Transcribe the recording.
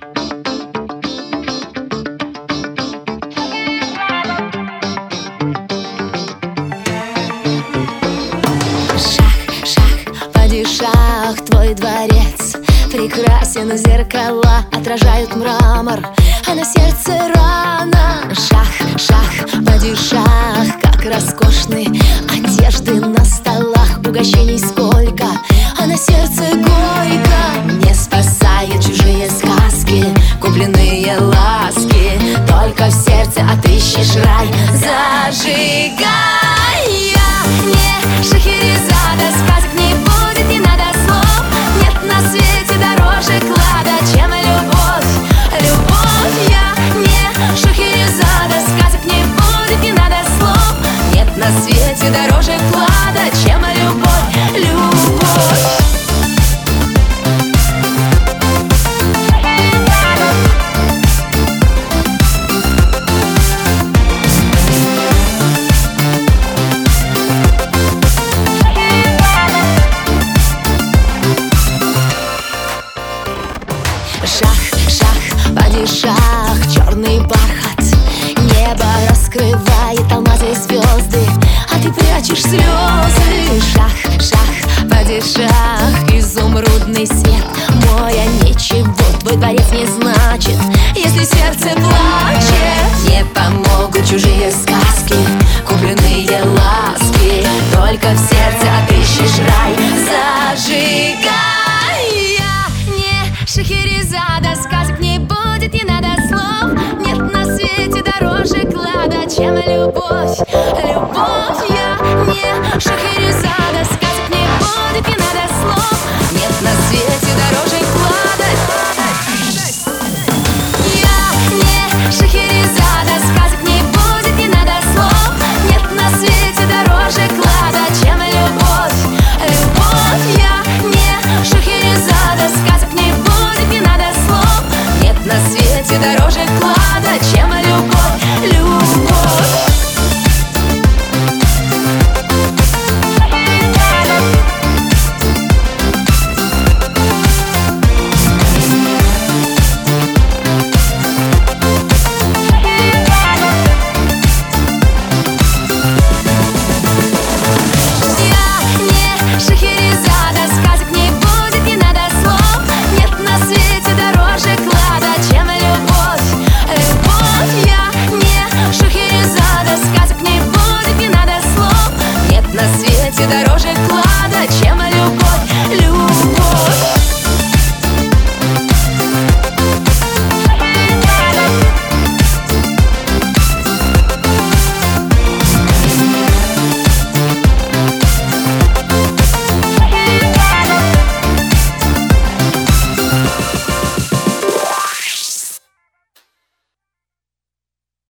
Падишах, твой дворец прекрасен, зеркала отражают мрамор, а на сердце рана. Шах, шах, падишах, как роскошны одежды на столах, угощений сколько, а на сердце горько. Не спасают чужие сказки, купленные ласки, только в сердце отыщешь рай. Зажигай, я не Шахерезада, сказок не будет, не надо слов. Нет на свете дороже клада, чем любовь. Любовь, я не Шахерезада, сказок не будет, не надо слов. Нет на свете дороже клада, чем любовь. Любовь. Шах, шах, падишах, черный бархат, небо раскрывает алмазы и звезды, а ты прячешь слезы. Шах, шах, падишах, изумрудный свет, моя ничего, твой дворец не значит, если сердце плачет. Не помогут чужие сказки, купленные ласки, только в сердце отыщешь рай. Зажигай, Шахерезада, сказок не будет, не надо слов. Нет на свете дороже клада, чем любовь. Любовь, я не Шахерезада, сказок не будет, не надо слов. Нет на свете дороже клада. Я не Шахерезада, сказок не будет, не надо слов. Нет на свете дороже клада, чем любовь. Любовь, я не Шахерезада, сказок не будет, не надо слов. Нет на свете дороже клада, чем любовь. Любовь. Дороже клада, чем любовь. Любовь.